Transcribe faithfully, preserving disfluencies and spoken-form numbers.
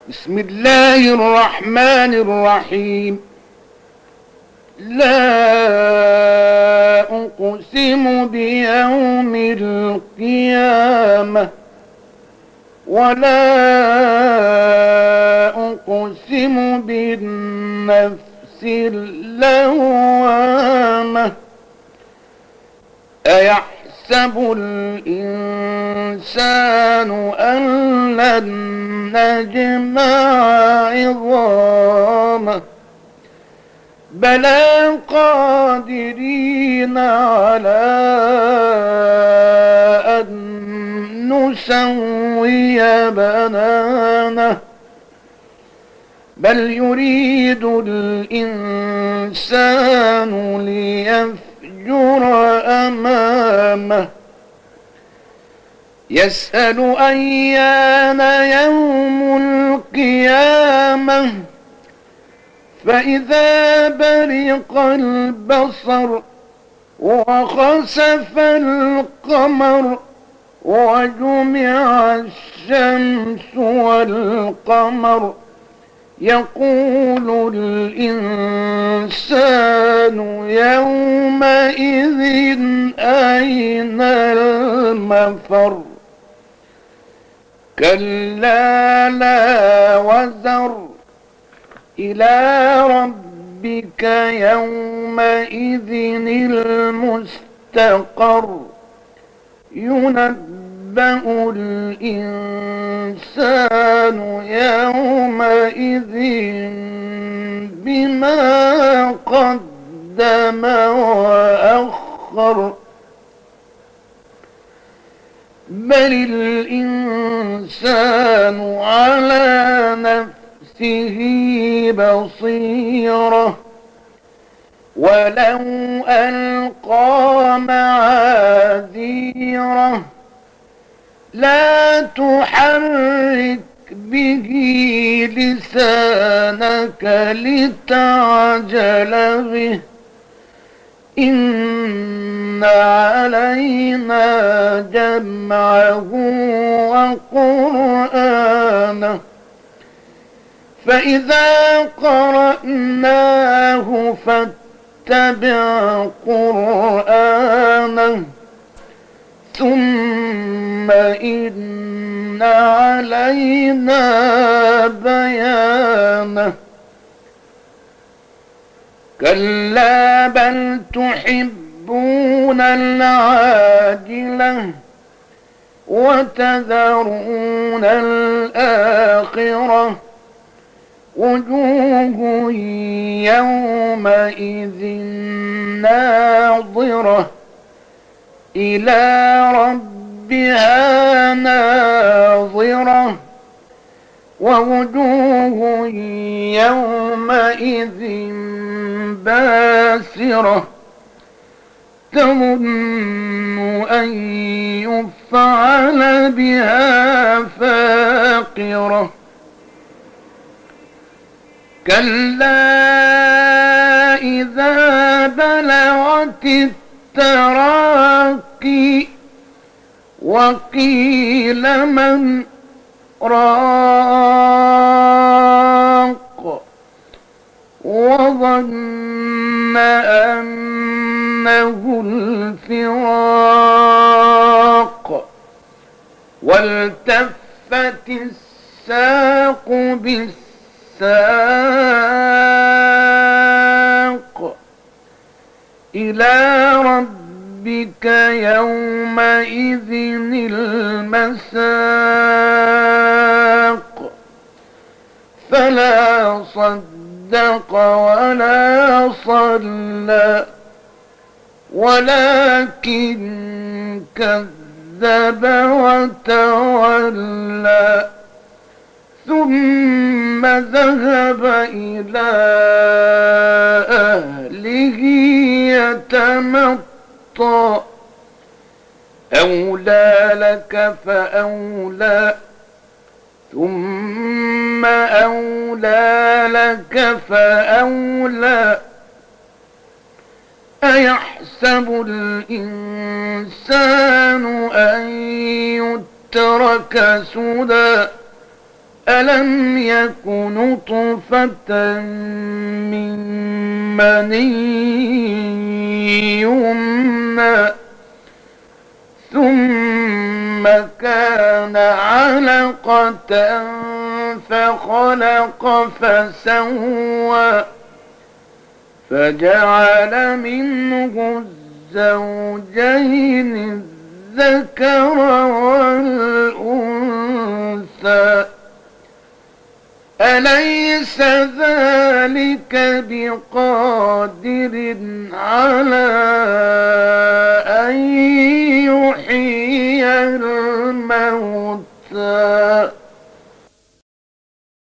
بسم الله الرحمن الرحيم. لا أقسم بيوم القيامة ولا أقسم بالنفس اللوامة. أيحسب الإنسان أن لن نجمع عظامه بلى قادرين على أن نسوي بنانه بل يريد الإنسان ليفجر أمامه يسأل أيان يوم القيامة فإذا برق البصر وخسف القمر وجمع الشمس والقمر يقول الإنسان يومئذ أين المفر كلا لا وزر إلى ربك يومئذ المستقر ينبأ الإنسان يومئذ بما قدم وأخر بل الإنسان على نفسه بصيرة ولو ألقى معاذيره لا تحرك به لسانك لتعجل به إن علينا جمعه وقرآنه فإذا قرأناه فاتبع قرآنه ثم إن علينا بيانه كلا بل تحبون العاجلة وتذرون الآخرة وجوه يومئذ ناظرة إلى ربها ناظرة ووجوه يومئذ باسرة تظن أن يفعل بها فاقرة كلا إذا بلغت التراقي وقيل من راق وظن أنه الفراق والتفت الساق بالساق إلى ربك يومئذ المساق فلا صدق ولا صلى ولكن كذب وتولى ثم ذهب إلى أهله يتمطى أولى لك فأولى ثم أولى لك فأولى أيحسب الإنسان أن يترك سدى ألم يك نطفة من مني يمنى ثم كان علقة فخلق فسوى فجعل منه الزوجين الذكر والأنثى أليس ذلك بقادر على أن